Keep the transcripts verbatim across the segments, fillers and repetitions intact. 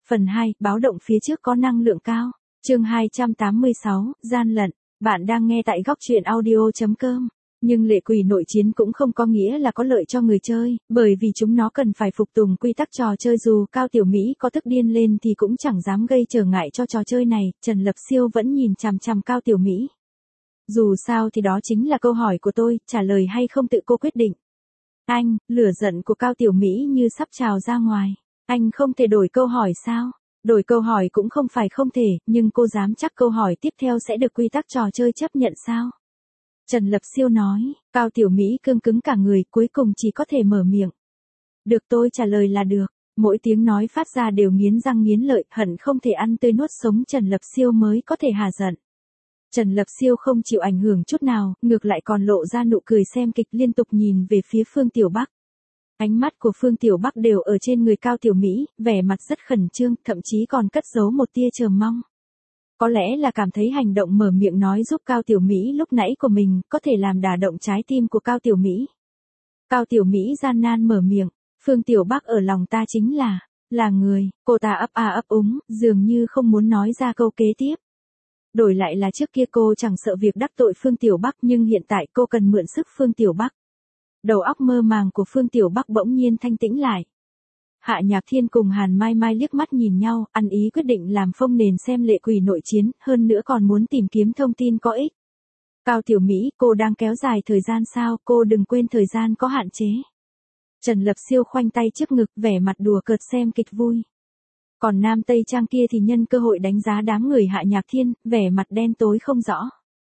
Phần hai, báo động phía trước có năng lượng cao. Chương hai trăm tám mươi sáu, gian lận. Bạn đang nghe tại góc truyện audio.com. Nhưng lệ quỷ nội chiến cũng không có nghĩa là có lợi cho người chơi, bởi vì chúng nó cần phải phục tùng quy tắc trò chơi. Dù Cao Tiểu Mỹ có tức điên lên thì cũng chẳng dám gây trở ngại cho trò chơi này. Trần Lập Siêu vẫn nhìn chằm chằm Cao Tiểu Mỹ. Dù sao thì đó chính là câu hỏi của tôi, trả lời hay không tự cô quyết định. Anh, lửa giận của Cao Tiểu Mỹ như sắp trào ra ngoài. Anh không thể đổi câu hỏi sao? Đổi câu hỏi cũng không phải không thể, nhưng cô dám chắc câu hỏi tiếp theo sẽ được quy tắc trò chơi chấp nhận sao? Trần Lập Siêu nói. Cao Tiểu Mỹ cương cứng cả người, cuối cùng chỉ có thể mở miệng. Được, tôi trả lời là được. Mỗi tiếng nói phát ra đều nghiến răng nghiến lợi, hận không thể ăn tươi nuốt sống Trần Lập Siêu mới có thể hà giận. Trần Lập Siêu không chịu ảnh hưởng chút nào, ngược lại còn lộ ra nụ cười xem kịch, liên tục nhìn về phía Phương Tiểu Bắc. Ánh mắt của Phương Tiểu Bắc đều ở trên người Cao Tiểu Mỹ, vẻ mặt rất khẩn trương, thậm chí còn cất giấu một tia chờ mong. Có lẽ là cảm thấy hành động mở miệng nói giúp Cao Tiểu Mỹ lúc nãy của mình có thể làm đả động trái tim của Cao Tiểu Mỹ. Cao Tiểu Mỹ gian nan mở miệng, Phương Tiểu Bắc ở lòng ta chính là, là người, cô ta ấp a ấp úng, dường như không muốn nói ra câu kế tiếp. Đổi lại là trước kia cô chẳng sợ việc đắc tội Phương Tiểu Bắc, nhưng hiện tại cô cần mượn sức Phương Tiểu Bắc. Đầu óc mơ màng của Phương Tiểu Bắc bỗng nhiên thanh tĩnh lại. Hạ Nhạc Thiên cùng Hàn Mai Mai liếc mắt nhìn nhau, ăn ý quyết định làm phông nền xem lệ quỷ nội chiến, hơn nữa còn muốn tìm kiếm thông tin có ích. Cao Tiểu Mỹ, cô đang kéo dài thời gian sao? Cô đừng quên thời gian có hạn chế. Trần Lập Siêu khoanh tay trước ngực, vẻ mặt đùa cợt xem kịch vui. Còn nam Tây Trang kia thì nhân cơ hội đánh giá đám người Hạ Nhạc Thiên, vẻ mặt đen tối không rõ.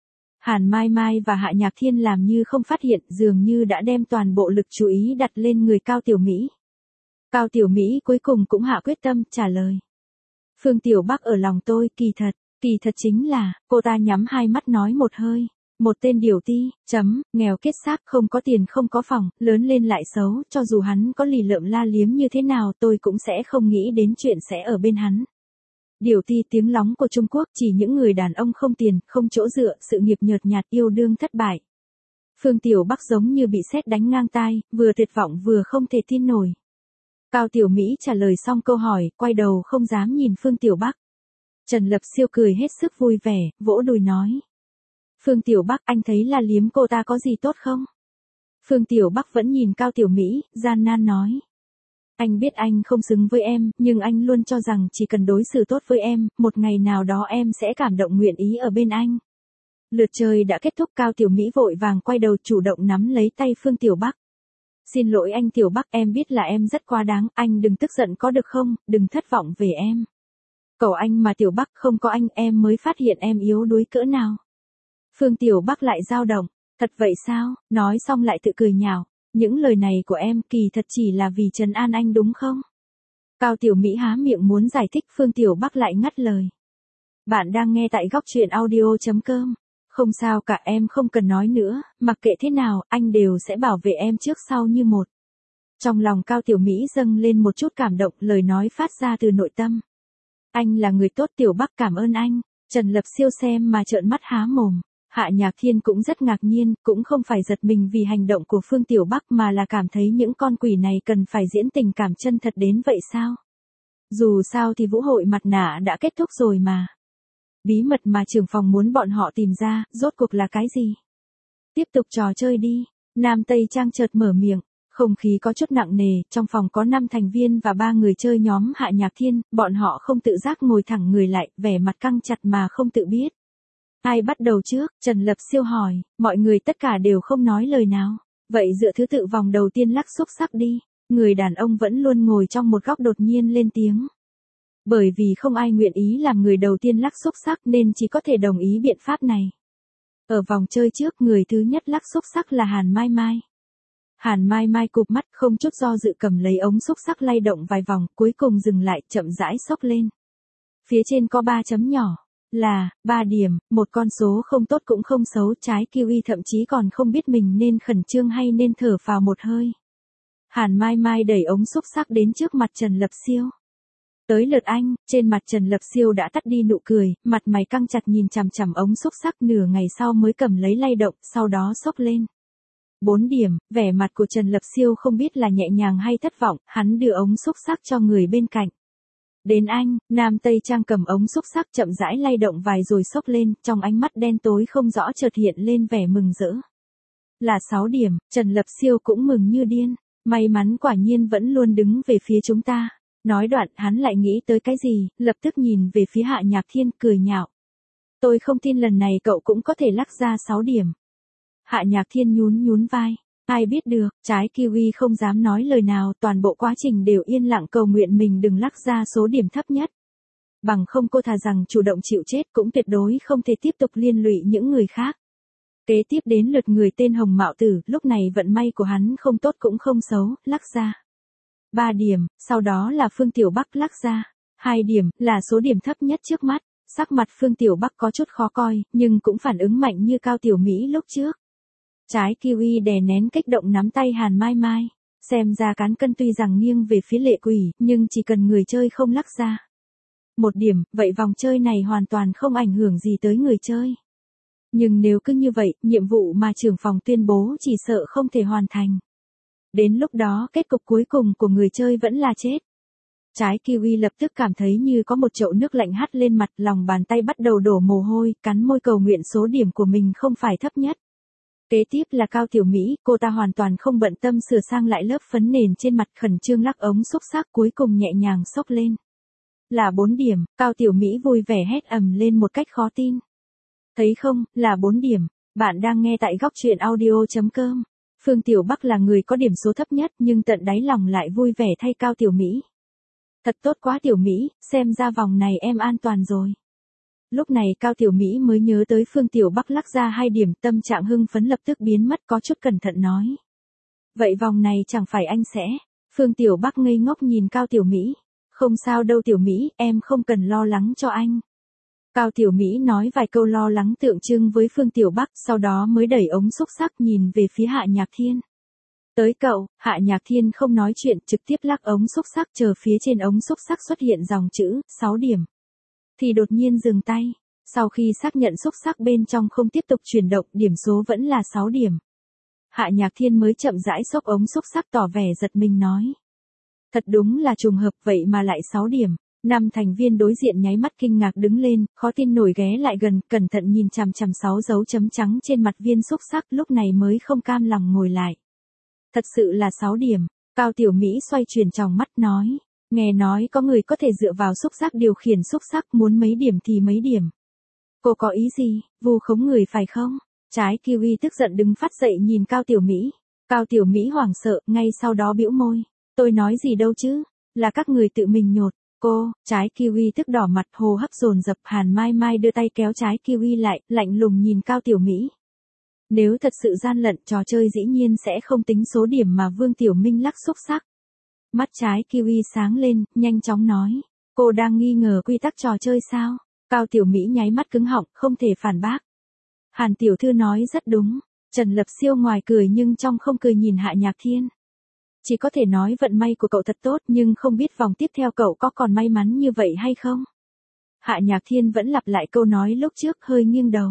Hàn Mai Mai và Hạ Nhạc Thiên làm như không phát hiện, dường như đã đem toàn bộ lực chú ý đặt lên người Cao Tiểu Mỹ. Cao Tiểu Mỹ cuối cùng cũng hạ quyết tâm, trả lời. Phương Tiểu Bắc ở lòng tôi, kỳ thật, kỳ thật chính là, cô ta nhắm hai mắt nói một hơi. Một tên điểu ti, chấm, nghèo kiết xác, không có tiền không có phòng, lớn lên lại xấu, cho dù hắn có lì lợm la liếm như thế nào tôi cũng sẽ không nghĩ đến chuyện sẽ ở bên hắn. Điểu ti tiếng lóng của Trung Quốc, chỉ những người đàn ông không tiền, không chỗ dựa, sự nghiệp nhợt nhạt, yêu đương thất bại. Phương Tiểu Bắc giống như bị sét đánh ngang tai, vừa tuyệt vọng vừa không thể tin nổi. Cao Tiểu Mỹ trả lời xong câu hỏi, quay đầu không dám nhìn Phương Tiểu Bắc. Trần Lập Siêu cười hết sức vui vẻ, vỗ đùi nói. Phương Tiểu Bắc, anh thấy là liếm cô ta có gì tốt không? Phương Tiểu Bắc vẫn nhìn Cao Tiểu Mỹ, gian nan nói. Anh biết anh không xứng với em, nhưng anh luôn cho rằng chỉ cần đối xử tốt với em, một ngày nào đó em sẽ cảm động nguyện ý ở bên anh. Lượt chơi đã kết thúc, Cao Tiểu Mỹ vội vàng quay đầu chủ động nắm lấy tay Phương Tiểu Bắc. Xin lỗi anh Tiểu Bắc, em biết là em rất quá đáng, anh đừng tức giận có được không, đừng thất vọng về em. Cầu anh mà Tiểu Bắc, không có anh em mới phát hiện em yếu đuối cỡ nào. Phương Tiểu Bắc lại dao động, thật vậy sao, nói xong lại tự cười nhạo, những lời này của em kỳ thật chỉ là vì trấn an anh đúng không? Cao Tiểu Mỹ há miệng muốn giải thích, Phương Tiểu Bắc lại ngắt lời. Bạn đang nghe tại góc truyện audio.com. Không sao cả, em không cần nói nữa, mặc kệ thế nào, anh đều sẽ bảo vệ em trước sau như một. Trong lòng Cao Tiểu Mỹ dâng lên một chút cảm động, lời nói phát ra từ nội tâm. Anh là người tốt Tiểu Bắc, cảm ơn anh. Trần Lập Siêu xem mà trợn mắt há mồm. Hạ Nhạc Thiên cũng rất ngạc nhiên, cũng không phải giật mình vì hành động của Phương Tiểu Bắc mà là cảm thấy những con quỷ này cần phải diễn tình cảm chân thật đến vậy sao? Dù sao thì vũ hội mặt nạ đã kết thúc rồi mà. Bí mật mà trưởng phòng muốn bọn họ tìm ra, rốt cuộc là cái gì? Tiếp tục trò chơi đi. Nam Tây Trang chợt mở miệng, không khí có chút nặng nề, trong phòng có năm thành viên và ba người chơi nhóm Hạ Nhạc Thiên, bọn họ không tự giác ngồi thẳng người lại, vẻ mặt căng chặt mà không tự biết. Ai bắt đầu trước? Trần Lập Siêu hỏi, mọi người tất cả đều không nói lời nào. Vậy dựa thứ tự vòng đầu tiên lắc xúc sắc đi. Người đàn ông vẫn luôn ngồi trong một góc đột nhiên lên tiếng. Bởi vì không ai nguyện ý làm người đầu tiên lắc xúc sắc nên chỉ có thể đồng ý biện pháp này. Ở vòng chơi trước, người thứ nhất lắc xúc sắc là Hàn Mai Mai. Hàn Mai Mai cụp mắt không chút do dự cầm lấy ống xúc sắc lay động vài vòng, cuối cùng dừng lại, chậm rãi xốc lên. Phía trên có ba chấm nhỏ. Là, ba điểm, một con số không tốt cũng không xấu, trái kiwi thậm chí còn không biết mình nên khẩn trương hay nên thở phào một hơi. Hàn Mai Mai đẩy ống xúc sắc đến trước mặt Trần Lập Siêu. Tới lượt anh, trên mặt Trần Lập Siêu đã tắt đi nụ cười, mặt mày căng chặt nhìn chằm chằm ống xúc sắc, nửa ngày sau mới cầm lấy lay động, sau đó xốc lên. Bốn điểm, vẻ mặt của Trần Lập Siêu không biết là nhẹ nhàng hay thất vọng, hắn đưa ống xúc sắc cho người bên cạnh. Đến anh, nam Tây Trang cầm ống xúc xắc chậm rãi lay động vài rồi xốc lên, trong ánh mắt đen tối không rõ chợt hiện lên vẻ mừng rỡ. Là sáu điểm, Trần Lập Siêu cũng mừng như điên, may mắn quả nhiên vẫn luôn đứng về phía chúng ta. Nói đoạn hắn lại nghĩ tới cái gì, lập tức nhìn về phía Hạ Nhạc Thiên cười nhạo. Tôi không tin lần này cậu cũng có thể lắc ra sáu điểm. Hạ Nhạc Thiên nhún nhún vai. Ai biết được, trái kiwi không dám nói lời nào, toàn bộ quá trình đều yên lặng cầu nguyện mình đừng lắc ra số điểm thấp nhất. Bằng không cô thà rằng chủ động chịu chết cũng tuyệt đối không thể tiếp tục liên lụy những người khác. Kế tiếp đến lượt người tên Hồng Mạo Tử, lúc này vận may của hắn không tốt cũng không xấu, lắc ra ba điểm, sau đó là Phương Tiểu Bắc lắc ra hai điểm, là số điểm thấp nhất trước mắt. Sắc mặt Phương Tiểu Bắc có chút khó coi, nhưng cũng phản ứng mạnh như Cao Tiểu Mỹ lúc trước. Trái kiwi đè nén kích động nắm tay Hàn Mai Mai, xem ra cán cân tuy rằng nghiêng về phía Lệ Quỷ, nhưng chỉ cần người chơi không lắc ra một điểm, vậy vòng chơi này hoàn toàn không ảnh hưởng gì tới người chơi. Nhưng nếu cứ như vậy, nhiệm vụ mà trưởng phòng tuyên bố chỉ sợ không thể hoàn thành. Đến lúc đó kết cục cuối cùng của người chơi vẫn là chết. Trái kiwi lập tức cảm thấy như có một chậu nước lạnh hắt lên mặt, lòng bàn tay bắt đầu đổ mồ hôi, cắn môi cầu nguyện số điểm của mình không phải thấp nhất. Kế tiếp là Cao Tiểu Mỹ, cô ta hoàn toàn không bận tâm sửa sang lại lớp phấn nền trên mặt, khẩn trương lắc ống xúc xắc, cuối cùng nhẹ nhàng xốc lên. Là bốn điểm, Cao Tiểu Mỹ vui vẻ hét ầm lên một cách khó tin. Thấy không, là bốn điểm, bạn đang nghe tại góc truyện audio chấm com. Phương Tiểu Bắc là người có điểm số thấp nhất nhưng tận đáy lòng lại vui vẻ thay Cao Tiểu Mỹ. Thật tốt quá Tiểu Mỹ, xem ra vòng này em an toàn rồi. Lúc này Cao Tiểu Mỹ mới nhớ tới Phương Tiểu Bắc lắc ra hai điểm, tâm trạng hưng phấn lập tức biến mất, có chút cẩn thận nói. Vậy vòng này chẳng phải anh sẽ... Phương Tiểu Bắc ngây ngốc nhìn Cao Tiểu Mỹ. Không sao đâu Tiểu Mỹ, em không cần lo lắng cho anh. Cao Tiểu Mỹ nói vài câu lo lắng tượng trưng với Phương Tiểu Bắc, sau đó mới đẩy ống xúc xắc nhìn về phía Hạ Nhạc Thiên. Tới cậu, Hạ Nhạc Thiên không nói chuyện, trực tiếp lắc ống xúc xắc, chờ phía trên ống xúc xắc xuất hiện dòng chữ, sáu điểm. Thì đột nhiên dừng tay, sau khi xác nhận xúc xắc bên trong không tiếp tục chuyển động, điểm số vẫn là sáu điểm. Hạ Nhạc Thiên mới chậm rãi xốc ống xúc xắc tỏ vẻ giật mình nói. Thật đúng là trùng hợp, vậy mà lại sáu điểm. Năm thành viên đối diện nháy mắt kinh ngạc đứng lên, khó tin nổi ghé lại gần, cẩn thận nhìn chằm chằm sáu dấu chấm trắng trên mặt viên xúc xắc, lúc này mới không cam lòng ngồi lại. Thật sự là sáu điểm, Cao Tiểu Mỹ xoay chuyển tròng mắt nói, nghe nói có người có thể dựa vào xúc xắc điều khiển xúc xắc, muốn mấy điểm thì mấy điểm. Cô có ý gì, vu khống người phải không? Trái kiwi tức giận đứng phát dậy nhìn Cao Tiểu Mỹ. Cao Tiểu Mỹ hoảng sợ, ngay sau đó bĩu môi. Tôi nói gì đâu chứ, là các người tự mình nhột. Cô, trái kiwi tức đỏ mặt, hô hấp dồn dập. Hàn Mai Mai đưa tay kéo trái kiwi lại, lạnh lùng nhìn Cao Tiểu Mỹ. Nếu thật sự gian lận, trò chơi dĩ nhiên sẽ không tính số điểm mà Vương Tiểu Minh lắc xúc xắc. Mắt trái kiwi sáng lên, nhanh chóng nói. Cô đang nghi ngờ quy tắc trò chơi sao? Cao Tiểu Mỹ nháy mắt cứng họng, không thể phản bác. Hàn Tiểu Thư nói rất đúng. Trần Lập Siêu ngoài cười nhưng trong không cười nhìn Hạ Nhạc Thiên. Chỉ có thể nói vận may của cậu thật tốt, nhưng không biết vòng tiếp theo cậu có còn may mắn như vậy hay không? Hạ Nhạc Thiên vẫn lặp lại câu nói lúc trước, hơi nghiêng đầu.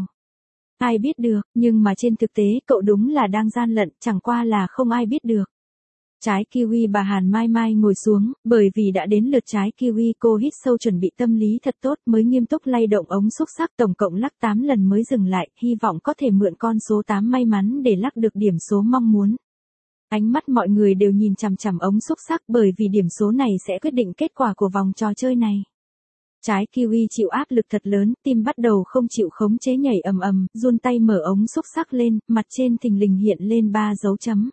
Ai biết được, nhưng mà trên thực tế cậu đúng là đang gian lận, chẳng qua là không ai biết được. Trái kiwi bà Hàn Mai Mai ngồi xuống, bởi vì đã đến lượt trái kiwi, cô hít sâu chuẩn bị tâm lý thật tốt mới nghiêm túc lay động ống xúc xắc, tổng cộng lắc tám lần mới dừng lại, hy vọng có thể mượn con số tám may mắn để lắc được điểm số mong muốn. Ánh mắt mọi người đều nhìn chằm chằm ống xúc xắc, bởi vì điểm số này sẽ quyết định kết quả của vòng trò chơi này. Trái kiwi chịu áp lực thật lớn, tim bắt đầu không chịu khống chế nhảy ầm ầm, run tay mở ống xúc xắc lên, mặt trên thình lình hiện lên ba dấu chấm.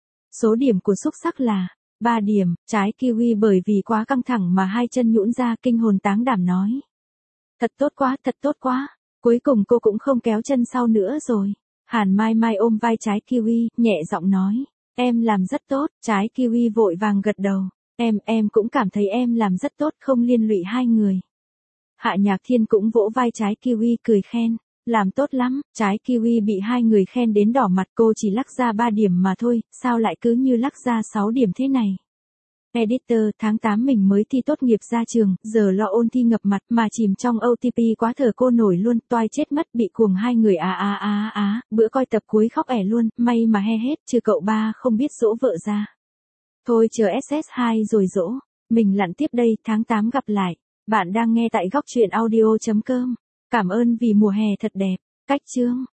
Số điểm của xúc xắc là ba điểm, trái kiwi bởi vì quá căng thẳng mà hai chân nhũn ra, kinh hồn táng đảm nói. Thật tốt quá, thật tốt quá, cuối cùng cô cũng không kéo chân sau nữa rồi. Hàn Mai Mai ôm vai trái kiwi, nhẹ giọng nói. Em làm rất tốt, trái kiwi vội vàng gật đầu. Em, em cũng cảm thấy em làm rất tốt, không liên lụy hai người. Hạ Nhạc Thiên cũng vỗ vai trái kiwi cười khen. Làm tốt lắm, trái kiwi bị hai người khen đến đỏ mặt, cô chỉ lắc ra ba điểm mà thôi, sao lại cứ như lắc ra sáu điểm thế này. Editor, tháng tám mình mới thi tốt nghiệp ra trường, giờ lo ôn thi ngập mặt mà chìm trong ô tê pê quá thở cô nổi luôn, toai chết mất, bị cuồng hai người á á á á, bữa coi tập cuối khóc ẻ luôn, may mà he hết, trừ cậu ba không biết dỗ vợ ra. Thôi chờ ét ét hai rồi dỗ. Mình lặn tiếp đây, tháng tám gặp lại. Bạn đang nghe tại góc truyện audio chấm com. Cảm ơn vì mùa hè thật đẹp. Cách chương